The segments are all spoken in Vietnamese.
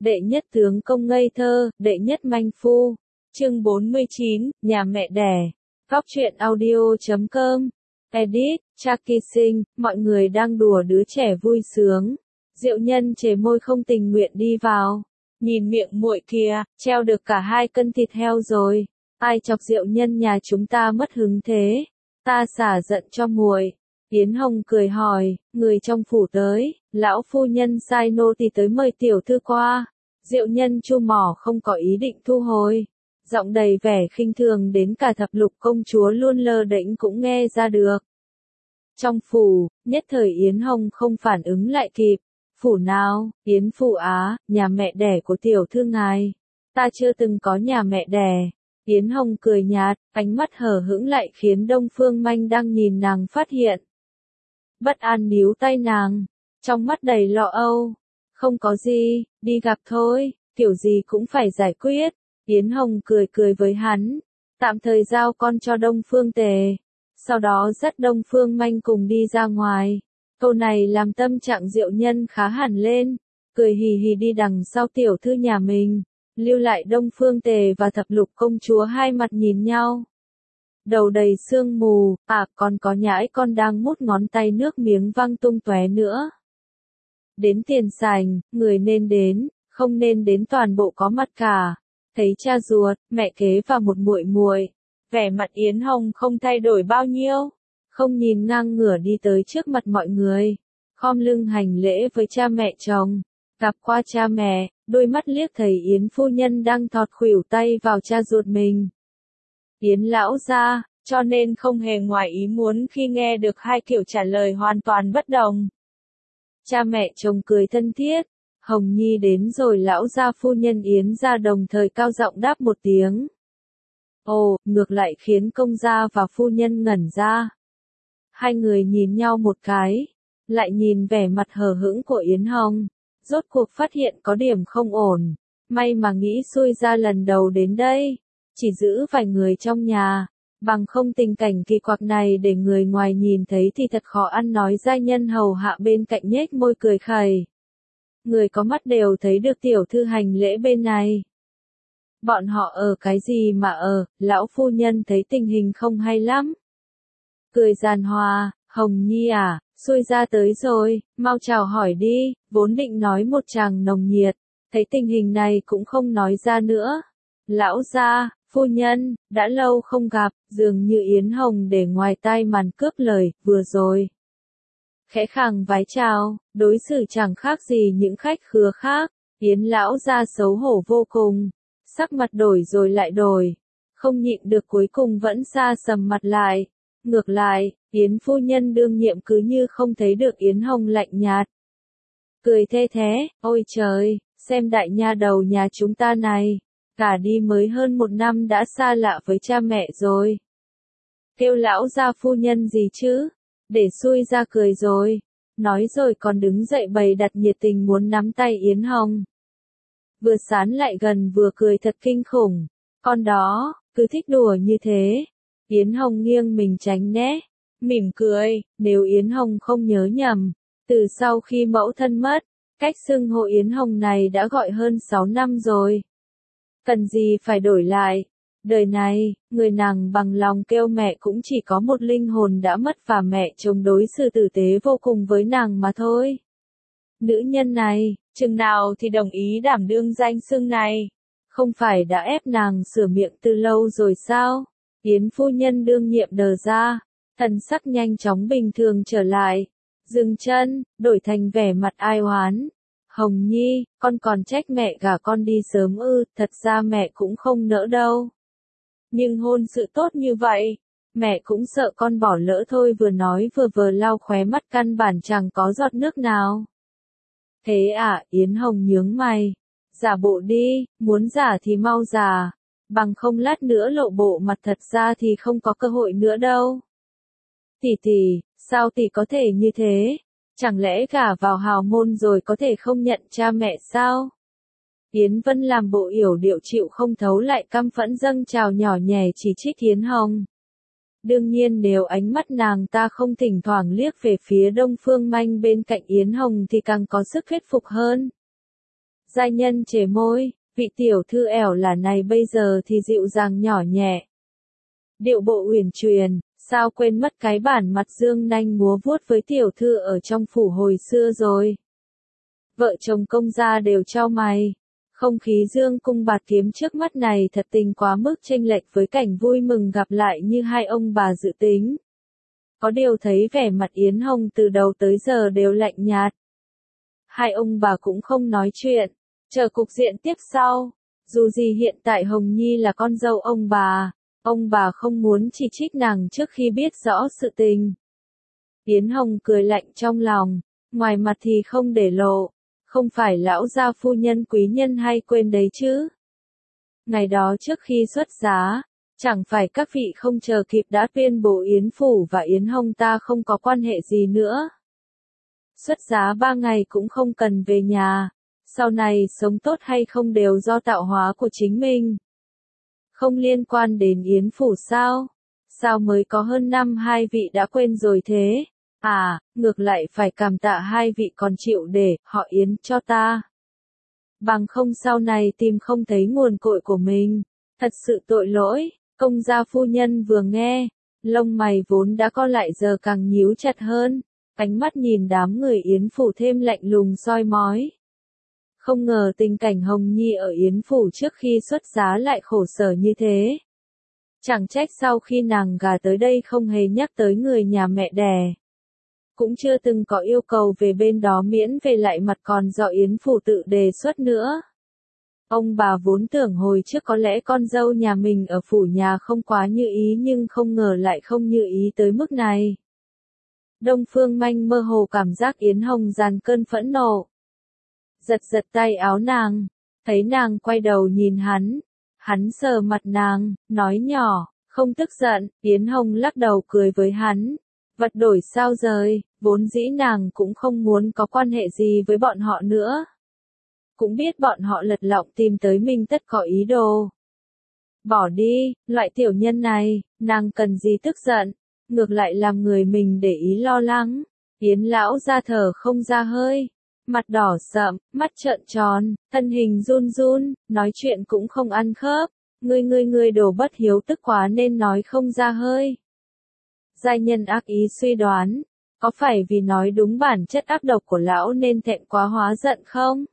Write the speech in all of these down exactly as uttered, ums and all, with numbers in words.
đệ nhất tướng công ngây thơ, đệ nhất manh phu. Chương bốn mươi chín, nhà mẹ đẻ. Góc truyện audio chấm com. Edit, Chucky Sinh, mọi người đang đùa đứa trẻ vui sướng. Diệu Nhân chề môi không tình nguyện đi vào. Nhìn miệng muội kìa, treo được cả hai cân thịt heo rồi. Ai chọc Diệu Nhân nhà chúng ta mất hứng thế? Ta xả giận cho muội. Yến Hồng cười hỏi, người trong phủ tới, lão phu nhân sai nô tỳ tới mời tiểu thư qua. Diệu Nhân chu mỏ không có ý định thu hồi. Giọng đầy vẻ khinh thường đến cả thập lục công chúa luôn lơ đễnh cũng nghe ra được. Trong phủ, nhất thời Yến Hồng không phản ứng lại kịp. Phủ nào, Yến Phủ Á, nhà mẹ đẻ của tiểu thư ngài. Ta chưa từng có nhà mẹ đẻ. Yến Hồng cười nhạt, ánh mắt hờ hững lại khiến Đông Phương Manh đang nhìn nàng phát hiện. Bất an níu tay nàng, trong mắt đầy lo âu. Không có gì, đi gặp thôi, kiểu gì cũng phải giải quyết. Yến Hồng cười cười với hắn, tạm thời giao con cho Đông Phương Tề. Sau đó dắt Đông Phương Manh cùng đi ra ngoài. Câu này làm tâm trạng Diệu Nhân khá hẳn lên, cười hì hì đi đằng sau tiểu thư nhà mình, lưu lại Đông Phương Tề và thập lục công chúa hai mặt nhìn nhau. Đầu đầy sương mù, à còn có nhãi con đang mút ngón tay nước miếng văng tung tóe nữa. Đến tiền sảnh, người nên đến, không nên đến toàn bộ có mặt cả. Thấy cha ruột, mẹ kế và một muội muội, vẻ mặt Yến Hồng không thay đổi bao nhiêu, không nhìn ngang ngửa đi tới trước mặt mọi người, khom lưng hành lễ với cha mẹ chồng. Gặp qua cha mẹ, đôi mắt liếc thấy Yến phu nhân đang thọt khuỷu tay vào cha ruột mình. Yến lão gia, cho nên không hề ngoài ý muốn khi nghe được hai kiểu trả lời hoàn toàn bất đồng. Cha mẹ chồng cười thân thiết, Hồng Nhi đến rồi lão gia phu nhân Yến gia đồng thời cao giọng đáp một tiếng. Ồ, ngược lại khiến công gia và phu nhân ngẩn ra. Hai người nhìn nhau một cái, lại nhìn vẻ mặt hờ hững của Yến Hồng, rốt cuộc phát hiện có điểm không ổn. May mà nghĩ xui ra lần đầu đến đây, chỉ giữ vài người trong nhà, bằng không tình cảnh kỳ quặc này để người ngoài nhìn thấy thì thật khó ăn nói. Giai nhân hầu hạ bên cạnh nhếch môi cười khẩy. Người có mắt đều thấy được tiểu thư hành lễ bên này. Bọn họ ở cái gì mà ở, lão phu nhân thấy tình hình không hay lắm. Cười giàn hòa, Hồng Nhi à, xui ra tới rồi, mau chào hỏi đi, vốn định nói một tràng nồng nhiệt, thấy tình hình này cũng không nói ra nữa. Lão gia, phu nhân, đã lâu không gặp, dường như Yến Hồng để ngoài tai màn cướp lời, vừa rồi. Khẽ khàng vái chào, đối xử chẳng khác gì những khách khứa khác, Yến lão gia xấu hổ vô cùng, sắc mặt đổi rồi lại đổi, không nhịn được cuối cùng vẫn sa sầm mặt lại. Ngược lại, Yến phu nhân đương nhiệm cứ như không thấy được Yến Hồng lạnh nhạt. Cười thê thế, ôi trời, xem đại nha đầu nhà chúng ta này, cả đi mới hơn một năm đã xa lạ với cha mẹ rồi. Kêu lão gia phu nhân gì chứ, để xui ra cười rồi, nói rồi còn đứng dậy bày đặt nhiệt tình muốn nắm tay Yến Hồng. Vừa sán lại gần vừa cười thật kinh khủng, con đó, cứ thích đùa như thế. Yến Hồng nghiêng mình tránh né, mỉm cười, nếu Yến Hồng không nhớ nhầm, từ sau khi mẫu thân mất, cách xưng hô Yến Hồng này đã gọi hơn sáu năm rồi. Cần gì phải đổi lại, đời này, người nàng bằng lòng kêu mẹ cũng chỉ có một linh hồn đã mất và mẹ chồng đối xử tử tế vô cùng với nàng mà thôi. Nữ nhân này, chừng nào thì đồng ý đảm đương danh xưng này, không phải đã ép nàng sửa miệng từ lâu rồi sao? Yến phu nhân đương nhiệm đờ ra, thần sắc nhanh chóng bình thường trở lại, dừng chân, đổi thành vẻ mặt ai oán. Hồng Nhi, con còn trách mẹ gả con đi sớm ư, thật ra mẹ cũng không nỡ đâu. Nhưng hôn sự tốt như vậy, mẹ cũng sợ con bỏ lỡ thôi. Vừa nói vừa vừa lau khóe mắt căn bản chẳng có giọt nước nào. Thế à, Yến Hồng nhướng mày, giả bộ đi, muốn giả thì mau giả. Bằng không lát nữa lộ bộ mặt thật ra thì không có cơ hội nữa đâu. Tỷ tỷ, sao tỷ có thể như thế? Chẳng lẽ gả vào hào môn rồi có thể không nhận cha mẹ sao? Yến Vân làm bộ yểu điệu chịu không thấu lại căm phẫn dâng trào nhỏ nhẹ chỉ trích Yến Hồng. Đương nhiên nếu ánh mắt nàng ta không thỉnh thoảng liếc về phía Đông Phương Manh bên cạnh Yến Hồng thì càng có sức thuyết phục hơn. Giai nhân chề môi, vị tiểu thư ẻo là này bây giờ thì dịu dàng nhỏ nhẹ. Điệu bộ uyển chuyển, sao quên mất cái bản mặt dương nanh múa vuốt với tiểu thư ở trong phủ hồi xưa rồi. Vợ chồng công gia đều chau mày. Không khí dương cung bạt kiếm trước mắt này thật tình quá mức chênh lệch với cảnh vui mừng gặp lại như hai ông bà dự tính. Có điều thấy vẻ mặt Yến Hồng từ đầu tới giờ đều lạnh nhạt. Hai ông bà cũng không nói chuyện, chờ cục diện tiếp sau. Dù gì hiện tại Hồng Nhi là con dâu ông bà, ông bà không muốn chỉ trích nàng trước khi biết rõ sự tình. Yến Hồng cười lạnh trong lòng, ngoài mặt thì không để lộ. Không phải lão gia phu nhân quý nhân hay quên đấy chứ. Ngày đó trước khi xuất giá, chẳng phải các vị không chờ kịp đã tuyên bố Yến Phủ và Yến Hồng ta không có quan hệ gì nữa. Xuất giá ba ngày cũng không cần về nhà, sau này sống tốt hay không đều do tạo hóa của chính mình. Không liên quan đến Yến Phủ sao? Sao mới có hơn năm hai vị đã quên rồi thế? À, ngược lại phải cảm tạ hai vị còn chịu để họ Yến cho ta. Bằng không sau này tìm không thấy nguồn cội của mình. Thật sự tội lỗi, công gia phu nhân vừa nghe, lông mày vốn đã co lại giờ càng nhíu chặt hơn, ánh mắt nhìn đám người Yến Phủ thêm lạnh lùng soi mói. Không ngờ tình cảnh Hồng Nhi ở Yến Phủ trước khi xuất giá lại khổ sở như thế. Chẳng trách sau khi nàng gà tới đây không hề nhắc tới người nhà mẹ đẻ. Cũng chưa từng có yêu cầu về bên đó miễn về lại mặt còn do Yến Phủ tự đề xuất nữa. Ông bà vốn tưởng hồi trước có lẽ con dâu nhà mình ở phủ nhà không quá như ý nhưng không ngờ lại không như ý tới mức này. Đông Phương Manh mơ hồ cảm giác Yến Hồng dàn cơn phẫn nộ. Giật giật tay áo nàng, thấy nàng quay đầu nhìn hắn, hắn sờ mặt nàng, nói nhỏ, không tức giận, Yến Hồng lắc đầu cười với hắn. Vật đổi sao rời, vốn dĩ nàng cũng không muốn có quan hệ gì với bọn họ nữa. Cũng biết bọn họ lật lọng tìm tới mình tất có ý đồ. Bỏ đi, loại tiểu nhân này, nàng cần gì tức giận, ngược lại làm người mình để ý lo lắng. Yến lão ra thở không ra hơi, mặt đỏ sậm, mắt trợn tròn, thân hình run run, nói chuyện cũng không ăn khớp. Ngươi ngươi ngươi đồ bất hiếu tức quá nên nói không ra hơi. Giai nhân ác ý suy đoán, có phải vì nói đúng bản chất ác độc của lão nên thẹn quá hóa giận không?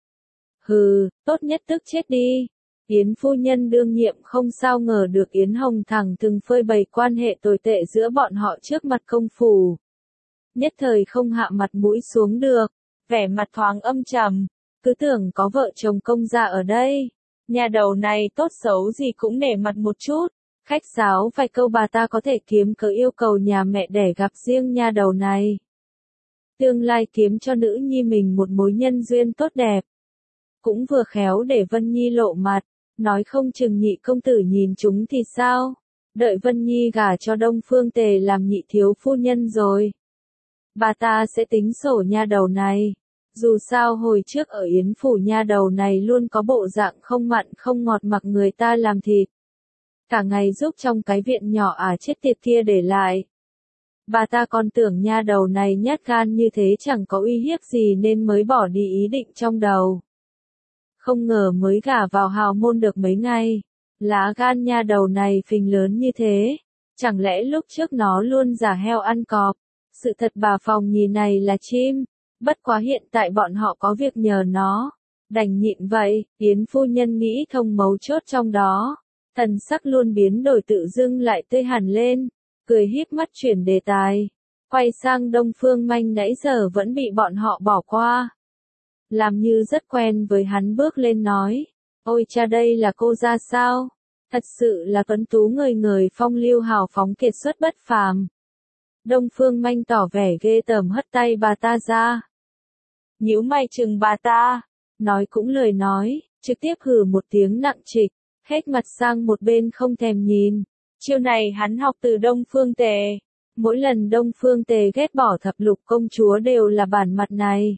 Hừ, tốt nhất tức chết đi. Yến phu nhân đương nhiệm không sao ngờ được Yến Hồng thẳng từng phơi bày quan hệ tồi tệ giữa bọn họ trước mặt công phủ. Nhất thời không hạ mặt mũi xuống được, vẻ mặt thoáng âm trầm, cứ tưởng có vợ chồng công gia ở đây. Nhà đầu này tốt xấu gì cũng nể mặt một chút. Khách sáo vài câu bà ta có thể kiếm cớ yêu cầu nhà mẹ đẻ gặp riêng nha đầu này. Tương lai kiếm cho nữ nhi mình một mối nhân duyên tốt đẹp. Cũng vừa khéo để Vân Nhi lộ mặt, nói không chừng nhị công tử nhìn chúng thì sao? Đợi Vân Nhi gả cho Đông Phương Tề làm nhị thiếu phu nhân rồi. Bà ta sẽ tính sổ nha đầu này. Dù sao hồi trước ở Yến Phủ nha đầu này luôn có bộ dạng không mặn không ngọt mặc người ta làm thịt. Cả ngày giúp trong cái viện nhỏ à chết tiệt kia để lại. Bà ta còn tưởng nha đầu này nhát gan như thế chẳng có uy hiếp gì nên mới bỏ đi ý định trong đầu. Không ngờ mới gả vào hào môn được mấy ngày, lá gan nha đầu này phình lớn như thế. Chẳng lẽ lúc trước nó luôn giả heo ăn cọp. Sự thật bà Phòng Nhì này là chim, bất quá hiện tại bọn họ có việc nhờ nó. Đành nhịn vậy, Yến phu nhân nghĩ thông mấu chốt trong đó. Thần sắc luôn biến đổi tự dưng lại tươi hẳn lên, cười híp mắt chuyển đề tài, quay sang Đông Phương Manh nãy giờ vẫn bị bọn họ bỏ qua. Làm như rất quen với hắn bước lên nói, ôi cha đây là cô ra sao? Thật sự là tuấn tú người người phong lưu hào phóng kiệt xuất bất phàm. Đông Phương Manh tỏ vẻ ghê tởm hất tay bà ta ra. Nhíu mày chừng bà ta, nói cũng lời nói, trực tiếp hừ một tiếng nặng trịch. Hết mặt sang một bên không thèm nhìn. Chiêu này hắn học từ Đông Phương Tề. Mỗi lần Đông Phương Tề ghét bỏ thập lục công chúa đều là bản mặt này.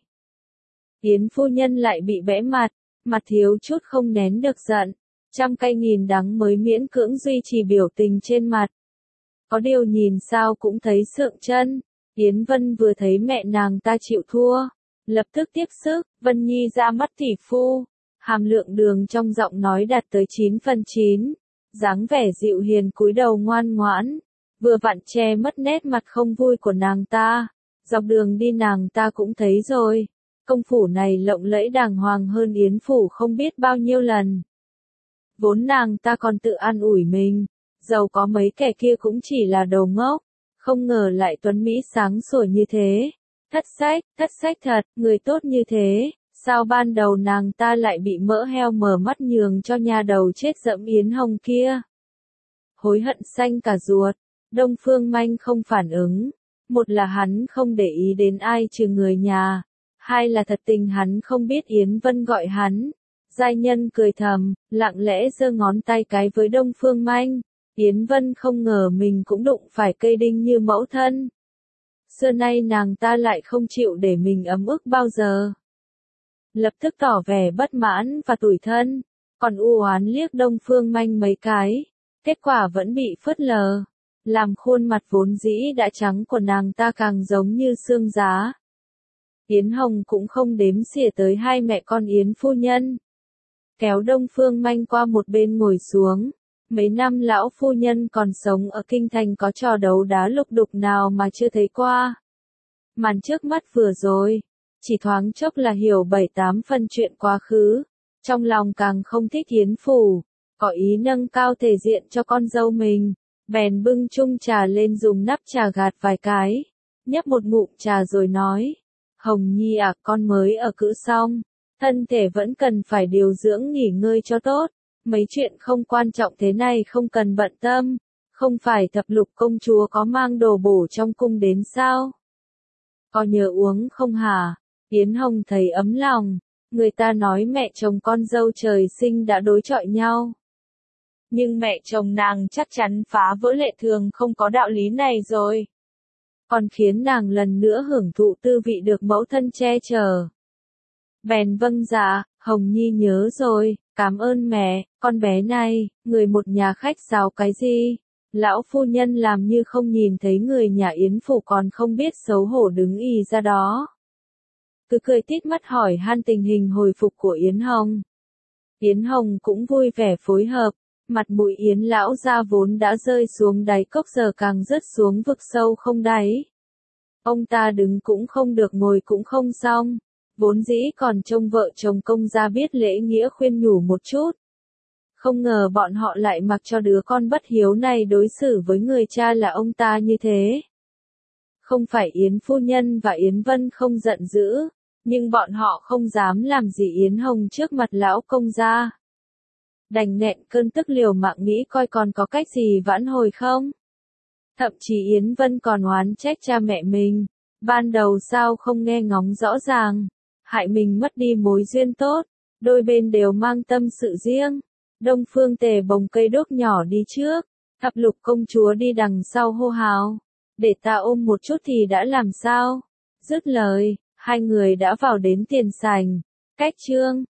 Yến phu nhân lại bị bẽ mặt, mặt thiếu chút không nén được giận. Trăm cay nghìn đắng mới miễn cưỡng duy trì biểu tình trên mặt. Có điều nhìn sao cũng thấy sượng chân. Yến Vân vừa thấy mẹ nàng ta chịu thua. Lập tức tiếp sức, Vân Nhi ra mắt tỷ phu. Hàm lượng đường trong giọng nói đạt tới chín phần chín. Dáng vẻ dịu hiền cúi đầu ngoan ngoãn. Vừa vặn che mất nét mặt không vui của nàng ta. Dọc đường đi nàng ta cũng thấy rồi. Công phủ này lộng lẫy đàng hoàng hơn Yến phủ không biết bao nhiêu lần. Vốn nàng ta còn tự an ủi mình. Giàu có mấy kẻ kia cũng chỉ là đồ ngốc. Không ngờ lại tuấn Mỹ sáng sủa như thế. Thất sách, thất sách thật, người tốt như thế. Sao ban đầu nàng ta lại bị mỡ heo mờ mắt nhường cho nhà đầu chết dẫm Yến Hồng kia. Hối hận xanh cả ruột. Đông Phương Manh không phản ứng. Một là hắn không để ý đến ai trừ người nhà. Hai là thật tình hắn không biết Yến Vân gọi hắn. Giai nhân cười thầm, lặng lẽ giơ ngón tay cái với Đông Phương Manh. Yến Vân không ngờ mình cũng đụng phải cây đinh như mẫu thân. Xưa nay nàng ta lại không chịu để mình ấm ức bao giờ. Lập tức tỏ vẻ bất mãn và tủi thân, còn u oán liếc Đông Phương Manh mấy cái. Kết quả vẫn bị phớt lờ. Làm khuôn mặt vốn dĩ đã trắng của nàng ta càng giống như xương giá. Yến Hồng cũng không đếm xỉa tới hai mẹ con Yến phu nhân. Kéo Đông Phương Manh qua một bên ngồi xuống. Mấy năm lão phu nhân còn sống ở kinh thành có trò đấu đá lục đục nào mà chưa thấy qua. Màn trước mắt vừa rồi, chỉ thoáng chốc là hiểu bảy tám phần chuyện quá khứ. Trong lòng càng không thích Yến phủ, có ý nâng cao thể diện cho con dâu mình. Bèn bưng chung trà lên dùng nắp trà gạt vài cái. Nhấp một ngụm trà rồi nói. Hồng Nhi à, con mới ở cữ xong. Thân thể vẫn cần phải điều dưỡng nghỉ ngơi cho tốt. Mấy chuyện không quan trọng thế này không cần bận tâm. Không phải thập lục công chúa có mang đồ bổ trong cung đến sao? Có nhớ uống không hả? Yến Hồng thấy ấm lòng. Người ta nói mẹ chồng con dâu trời sinh đã đối chọi nhau. Nhưng mẹ chồng nàng chắc chắn phá vỡ lệ thường không có đạo lý này rồi. Còn khiến nàng lần nữa hưởng thụ tư vị được mẫu thân che chở. Bèn vâng dạ, Hồng Nhi nhớ rồi, cảm ơn mẹ, con bé này, người một nhà khách sáo cái gì? Lão phu nhân làm như không nhìn thấy người nhà Yến phủ còn không biết xấu hổ đứng ì ra đó. Cứ cười tít mắt hỏi han tình hình hồi phục của Yến Hồng. Yến Hồng cũng vui vẻ phối hợp. Mặt mũi Yến lão gia vốn đã rơi xuống đáy cốc giờ càng rớt xuống vực sâu không đáy. Ông ta đứng cũng không được ngồi cũng không xong. Vốn dĩ còn trông vợ chồng công gia biết lễ nghĩa khuyên nhủ một chút. Không ngờ bọn họ lại mặc cho đứa con bất hiếu này đối xử với người cha là ông ta như thế. Không phải Yến phu nhân và Yến Vân không giận dữ, nhưng bọn họ không dám làm gì Yến Hồng trước mặt lão công gia. Đành nẹn cơn tức liều mạng nghĩ coi còn có cách gì vãn hồi không. Thậm chí Yến Vân còn oán trách cha mẹ mình. Ban đầu sao không nghe ngóng rõ ràng. Hại mình mất đi mối duyên tốt. Đôi bên đều mang tâm sự riêng. Đông Phương Tề bồng cây đốt nhỏ đi trước. Thập lục công chúa đi đằng sau hô hào. Để ta ôm một chút thì đã làm sao. Dứt lời, hai người đã vào đến tiền sảnh. Cách chương.